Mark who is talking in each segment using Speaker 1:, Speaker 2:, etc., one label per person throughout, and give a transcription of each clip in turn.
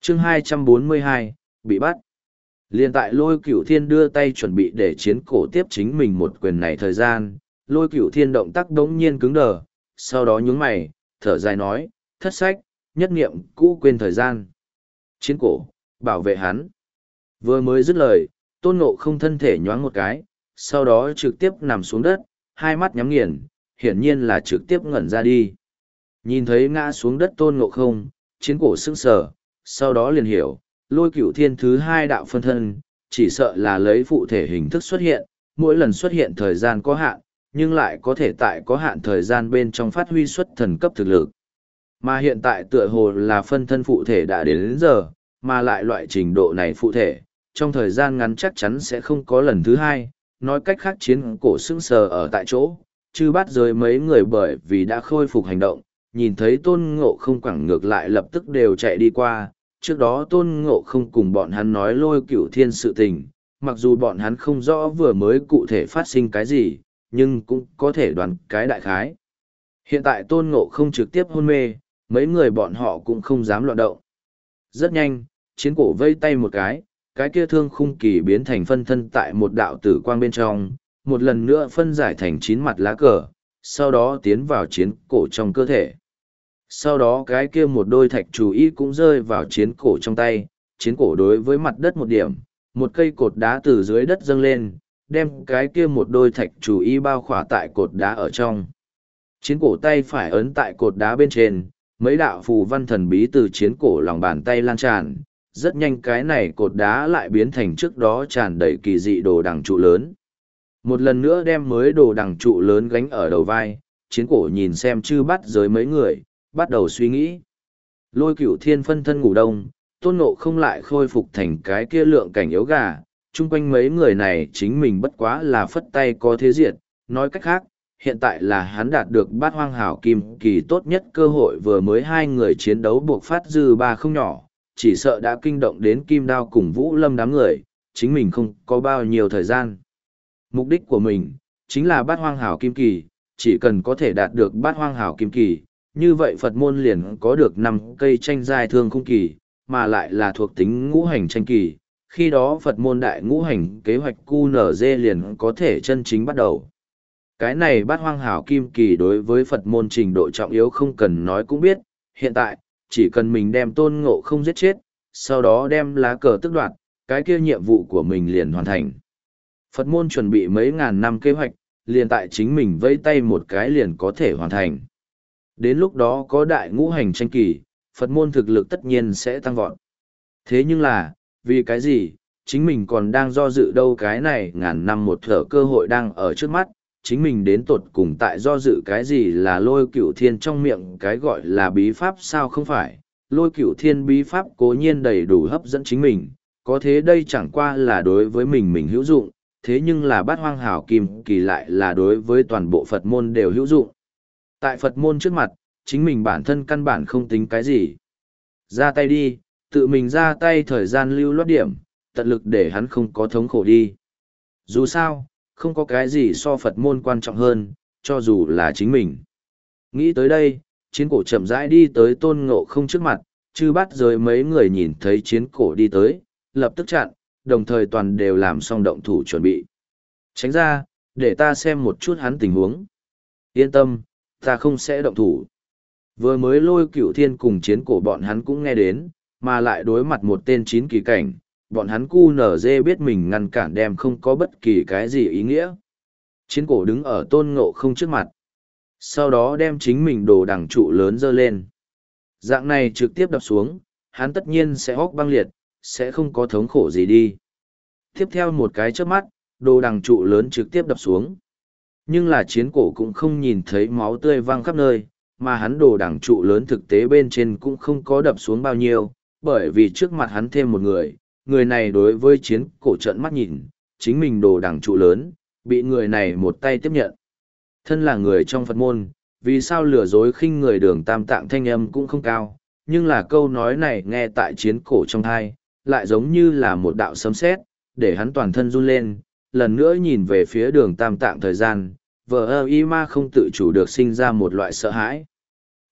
Speaker 1: chương 242, bị bắt. Liên tại Lôi Cửu Thiên đưa tay chuẩn bị để chiến cổ tiếp chính mình một quyền này thời gian, Lôi Cửu Thiên động tác đống nhiên cứng đờ, sau đó nhướng mày, thở dài nói, thất sách, nhất niệm cũ quên thời gian. Chiến cổ, bảo vệ hắn. Vừa mới dứt lời, Tôn Ngộ Không thân thể nhoáng một cái, sau đó trực tiếp nằm xuống đất, hai mắt nhắm nghiền, hiển nhiên là trực tiếp ngẩn ra đi. Nhìn thấy ngã xuống đất Tôn Ngộ Không, chiến cổ sững sờ, sau đó liền hiểu, Lôi Cửu Thiên thứ hai đạo phân thân, chỉ sợ là lấy phụ thể hình thức xuất hiện, mỗi lần xuất hiện thời gian có hạn, nhưng lại có thể tại có hạn thời gian bên trong phát huy xuất thần cấp thực lực. Mà hiện tại tựa hồ là phân thân phụ thể đã đến giờ, mà lại loại trình độ này phụ thể, trong thời gian ngắn chắc chắn sẽ không có lần thứ hai, nói cách khác chiến cổ sững sờ ở tại chỗ, chư bắt giới mấy người bởi vì đã khôi phục hành động, nhìn thấy Tôn Ngộ Không quẳng ngược lại lập tức đều chạy đi qua. Trước đó Tôn Ngộ Không cùng bọn hắn nói Lôi Cửu Thiên sự tình, mặc dù bọn hắn không rõ vừa mới cụ thể phát sinh cái gì, nhưng cũng có thể đoán cái đại khái. Hiện tại Tôn Ngộ Không trực tiếp hôn mê, mấy người bọn họ cũng không dám loạn động. Rất nhanh, chiến cổ vây tay một cái kia thương khung kỳ biến thành phân thân tại một đạo tử quang bên trong, một lần nữa phân giải thành 9 mặt lá cờ, sau đó tiến vào chiến cổ trong cơ thể. Sau đó cái kia một đôi thạch chủ y cũng rơi vào chiến cổ trong tay, chiến cổ đối với mặt đất một điểm, một cây cột đá từ dưới đất dâng lên, đem cái kia một đôi thạch chủ y bao khỏa tại cột đá ở trong. Chiến cổ tay phải ấn tại cột đá bên trên, mấy đạo phù văn thần bí từ chiến cổ lòng bàn tay lan tràn, rất nhanh cái này cột đá lại biến thành trước đó tràn đầy kỳ dị đồ đằng trụ lớn. Một lần nữa đem mới đồ đằng trụ lớn gánh ở đầu vai, chiến cổ nhìn xem chư bắt giới mấy người, bắt đầu suy nghĩ. Lôi Cửu Thiên phân thân ngủ đông, Tôn Ngộ Không lại khôi phục thành cái kia lượng cảnh yếu gà, chung quanh mấy người này chính mình bất quá là phất tay có thế diệt, nói cách khác, hiện tại là hắn đạt được bát hoang hảo kim kỳ tốt nhất cơ hội, vừa mới hai người chiến đấu buộc phát dư ba không nhỏ, chỉ sợ đã kinh động đến Kim Đao cùng Vũ Lâm đám người, chính mình không có bao nhiêu thời gian. Mục đích của mình chính là bát hoang hảo kim kỳ, chỉ cần có thể đạt được bát hoang hảo kim kỳ, như vậy Phật môn liền có được 5 cây tranh giai thương khung kỳ, mà lại là thuộc tính ngũ hành tranh kỳ, khi đó Phật môn đại ngũ hành kế hoạch QNZ liền có thể chân chính bắt đầu. Cái này bát hoang hảo kim kỳ đối với Phật môn trình độ trọng yếu không cần nói cũng biết, hiện tại, chỉ cần mình đem Tôn Ngộ Không giết chết, sau đó đem lá cờ tức đoạt, cái kia nhiệm vụ của mình liền hoàn thành. Phật môn chuẩn bị mấy ngàn năm kế hoạch, liền tại chính mình vẫy tay một cái liền có thể hoàn thành. Đến lúc đó có đại ngũ hành tranh kỳ, Phật môn thực lực tất nhiên sẽ tăng vọt. Thế nhưng là, vì cái gì, chính mình còn đang do dự đâu, cái này ngàn năm một thở cơ hội đang ở trước mắt, chính mình đến tột cùng tại do dự cái gì, là Lôi Cửu Thiên trong miệng cái gọi là bí pháp sao không phải. Lôi Cửu Thiên bí pháp cố nhiên đầy đủ hấp dẫn chính mình, có thế đây chẳng qua là đối với mình hữu dụng, thế nhưng là bát hoang hảo kim kỳ lại là đối với toàn bộ Phật môn đều hữu dụng. Tại Phật môn trước mặt, chính mình bản thân căn bản không tính cái gì. Ra tay đi, tự mình ra tay, thời gian lưu loát điểm, tận lực để hắn không có thống khổ đi. Dù sao, không có cái gì so Phật môn quan trọng hơn, cho dù là chính mình. Nghĩ tới đây, chiến cổ chậm rãi đi tới Tôn Ngộ Không trước mặt, chư bắt giới mấy người nhìn thấy chiến cổ đi tới, lập tức chặn, đồng thời toàn đều làm xong động thủ chuẩn bị. Tránh ra, để ta xem một chút hắn tình huống. Yên tâm, ta không sẽ động thủ. Vừa mới Lôi Cửu Thiên cùng chiến cổ bọn hắn cũng nghe đến, mà lại đối mặt một tên 9 kỳ cảnh, bọn hắn QNZ biết mình ngăn cản đem không có bất kỳ cái gì ý nghĩa. Chiến cổ đứng ở Tôn Ngộ Không trước mặt. Sau đó đem chính mình đồ đằng trụ lớn dơ lên. Dạng này trực tiếp đập xuống, hắn tất nhiên sẽ hốc băng liệt, sẽ không có thống khổ gì đi. Tiếp theo một cái chớp mắt, đồ đằng trụ lớn trực tiếp đập xuống. Nhưng là chiến cổ cũng không nhìn thấy máu tươi văng khắp nơi, mà hắn đồ đằng trụ lớn thực tế bên trên cũng không có đập xuống bao nhiêu, bởi vì trước mặt hắn thêm một người, người này đối với chiến cổ trợn mắt nhìn, chính mình đồ đằng trụ lớn, bị người này một tay tiếp nhận. Thân là người trong Phật môn, vì sao lừa dối khinh người Đường Tam Tạng thanh âm cũng không cao, nhưng là câu nói này nghe tại chiến cổ trong thai, lại giống như là một đạo sấm sét, để hắn toàn thân run lên, lần nữa nhìn về phía Đường Tam Tạng thời gian, vờ ơ y ma không tự chủ được sinh ra một loại sợ hãi.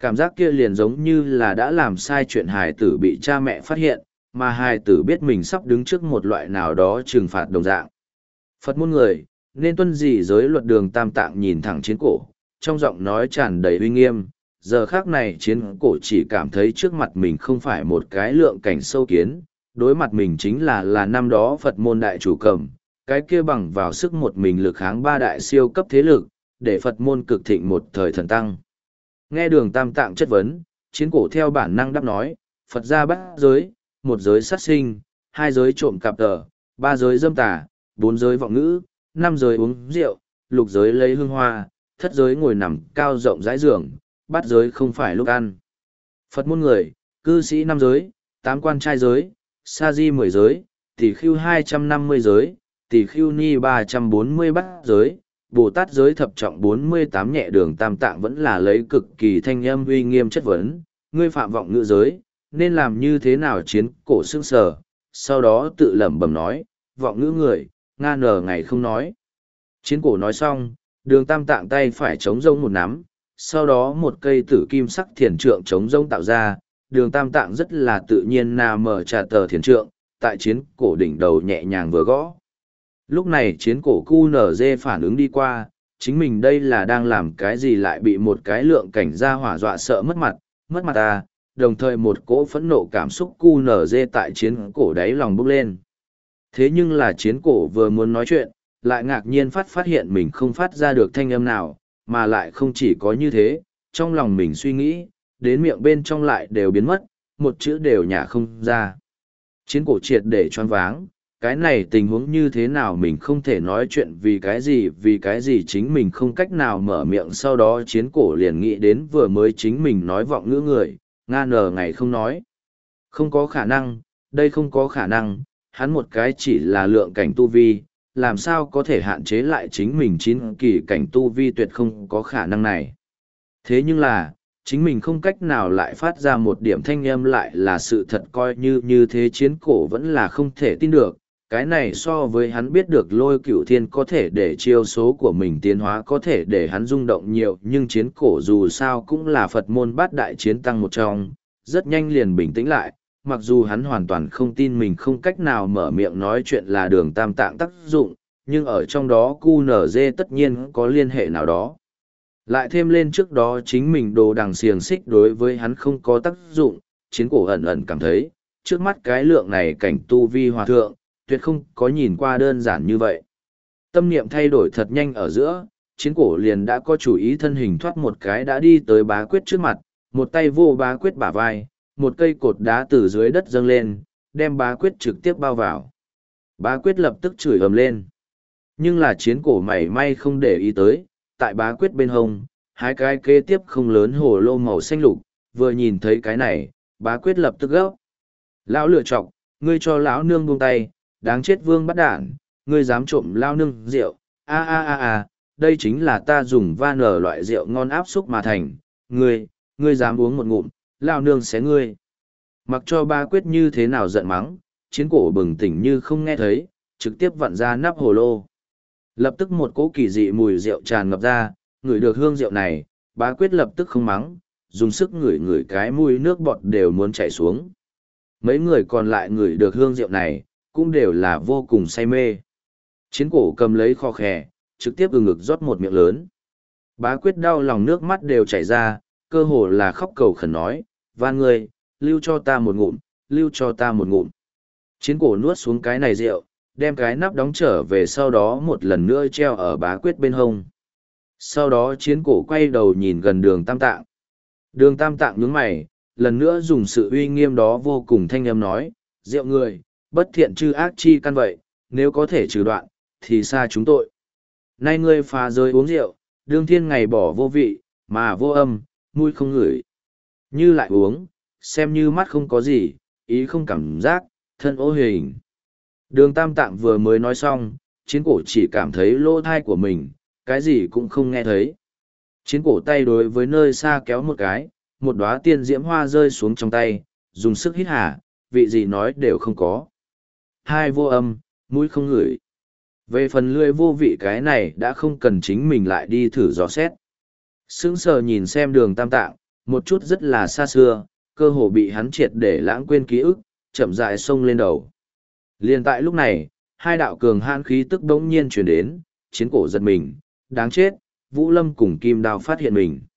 Speaker 1: Cảm giác kia liền giống như là đã làm sai chuyện hài tử bị cha mẹ phát hiện, mà hài tử biết mình sắp đứng trước một loại nào đó trừng phạt đồng dạng. Phật môn người, nên tuân gì giới luật Đường Tam Tạng nhìn thẳng Chiến Cổ, trong giọng nói tràn đầy uy nghiêm. Giờ khác này Chiến Cổ chỉ cảm thấy trước mặt mình không phải một cái lượng cảnh sâu kiến, đối mặt mình chính là năm đó Phật môn đại chủ cầm, cái kia bằng vào sức một mình lực kháng ba đại siêu cấp thế lực, để Phật môn cực thịnh một thời thần tăng. Nghe Đường Tam Tạng chất vấn, Chiến Cổ theo bản năng đáp nói, Phật gia bát giới, một giới sát sinh, hai giới trộm cạp tờ, ba giới dâm tà, bốn giới vọng ngữ, năm giới uống rượu, lục giới lấy hương hoa, thất giới ngồi nằm cao rộng rãi giường, bát giới không phải lúc ăn. Phật môn người, cư sĩ năm giới, tám quan trai giới, sa di 10 giới, tỷ khưu 250 giới, tỷ khưu ni 340 bát giới, Bồ Tát giới thập trọng 48 nhẹ. Đường Tam Tạng vẫn là lấy cực kỳ thanh âm uy nghiêm chất vấn, ngươi phạm vọng ngữ giới, nên làm như thế nào? Chiến Cổ sững sờ, sau đó tự lẩm bẩm nói, vọng ngữ người, nga nở ngày không nói. Chiến Cổ nói xong, Đường Tam Tạng tay phải chống rông một nắm, sau đó một cây tử kim sắc thiền trượng chống rông tạo ra, Đường Tam Tạng rất là tự nhiên mở trà tờ thiền trượng, tại Chiến Cổ đỉnh đầu nhẹ nhàng vừa gõ. Lúc này Chiến Cổ QNZ phản ứng đi qua, chính mình đây là đang làm cái gì lại bị một cái lượng cảnh gia hỏa dọa sợ mất mặt à, đồng thời một cỗ phẫn nộ cảm xúc QNZ tại Chiến Cổ đáy lòng bốc lên. Thế nhưng là Chiến Cổ vừa muốn nói chuyện, lại ngạc nhiên phát hiện mình không phát ra được thanh âm nào, mà lại không chỉ có như thế, trong lòng mình suy nghĩ, đến miệng bên trong lại đều biến mất, một chữ đều nhả không ra. Chiến Cổ triệt để choáng váng, cái này tình huống như thế nào mình không thể nói chuyện, vì cái gì chính mình không cách nào mở miệng. Sau đó Chiến Cổ liền nghĩ đến vừa mới chính mình nói vọng ngữ người, nga nở ngày không nói. Không có khả năng, đây không có khả năng, hắn một cái chỉ là lượng cảnh tu vi, làm sao có thể hạn chế lại chính mình 9 kỳ cảnh tu vi, tuyệt không có khả năng này. Thế nhưng là, chính mình không cách nào lại phát ra một điểm thanh âm lại là sự thật, coi như thế. Chiến Cổ vẫn là không thể tin được, cái này so với hắn biết được Lôi Cửu Thiên có thể để chiêu số của mình tiến hóa có thể để hắn rung động nhiều, nhưng Chiến Cổ dù sao cũng là Phật môn bát đại chiến tăng một trong, rất nhanh liền bình tĩnh lại, mặc dù hắn hoàn toàn không tin mình không cách nào mở miệng nói chuyện là Đường Tam Tạng tác dụng, nhưng ở trong đó QNZ tất nhiên có liên hệ nào đó. Lại thêm lên trước đó chính mình đồ đằng xiềng xích đối với hắn không có tác dụng, Chiến Cổ ẩn ẩn cảm thấy, trước mắt cái lượng này cảnh tu vi hòa thượng, tuyệt không có nhìn qua đơn giản như vậy. Tâm niệm thay đổi thật nhanh ở giữa, Chiến Cổ liền đã có chủ ý, thân hình thoát một cái đã đi tới Bá Quyết trước mặt, một tay vô Bá Quyết bả vai, một cây cột đá từ dưới đất dâng lên, đem Bá Quyết trực tiếp bao vào. Bá Quyết lập tức chửi ầm lên. Nhưng là Chiến Cổ mảy may không để ý tới, tại Bá Quyết bên hông, hai cái kế tiếp không lớn hồ lô màu xanh lục, vừa nhìn thấy cái này, Bá Quyết lập tức gấp. Lão lựa chọc, ngươi cho lão nương buông tay, đáng chết vương bắt đản, ngươi dám trộm lao nương rượu, đây chính là ta dùng va nở loại rượu ngon áp xúc mà thành, ngươi dám uống một ngụm, lao nương xé ngươi. Mặc cho Bá Quyết như thế nào giận mắng, Chiến Cổ bừng tỉnh như không nghe thấy, trực tiếp vặn ra nắp hồ lô. Lập tức một cỗ kỳ dị mùi rượu tràn ngập ra, ngửi được hương rượu này, Bá Quyết lập tức không mắng, dùng sức ngửi cái mùi nước bọt đều muốn chảy xuống. Mấy người còn lại ngửi được hương rượu này, cũng đều là vô cùng say mê. Chiến Cổ cầm lấy kho khè, trực tiếp ngực rót một miệng lớn. Bá Quyết đau lòng nước mắt đều chảy ra, cơ hồ là khóc cầu khẩn nói, van ngươi, lưu cho ta một ngụm, lưu cho ta một ngụm. Chiến Cổ nuốt xuống cái này rượu, đem cái nắp đóng trở về, sau đó một lần nữa treo ở Bá Quyết bên hông. Sau đó Chiến Cổ quay đầu nhìn gần Đường Tam Tạng. Đường Tam Tạng nhướng mày, lần nữa dùng sự uy nghiêm đó vô cùng thanh âm nói, rượu người, bất thiện chư ác chi căn vậy, nếu có thể trừ đoạn, thì xa chúng tội. Nay ngươi phá giới uống rượu, đương thiên ngày bỏ vô vị, mà vô âm, mũi không ngửi. Như lại uống, xem như mắt không có gì, ý không cảm giác, thân ô hình. Đường Tam Tạng vừa mới nói xong, Chiến Cổ chỉ cảm thấy lỗ thai của mình, cái gì cũng không nghe thấy. Chiến Cổ tay đối với nơi xa kéo một cái, một đóa tiên diễm hoa rơi xuống trong tay, dùng sức hít hà, vị gì nói đều không có. Hai vô âm, mũi không ngửi. Về phần lưỡi vô vị cái này đã không cần chính mình lại đi thử dò xét. Sững sờ nhìn xem Đường Tam Tạng, một chút rất là xa xưa, cơ hồ bị hắn triệt để lãng quên ký ức, chậm rãi xông lên đầu. Liên tại lúc này, hai đạo cường hãn khí tức bỗng nhiên truyền đến, chiến cổ giật mình, đáng chết, Vũ Lâm cùng Kim Đao phát hiện mình.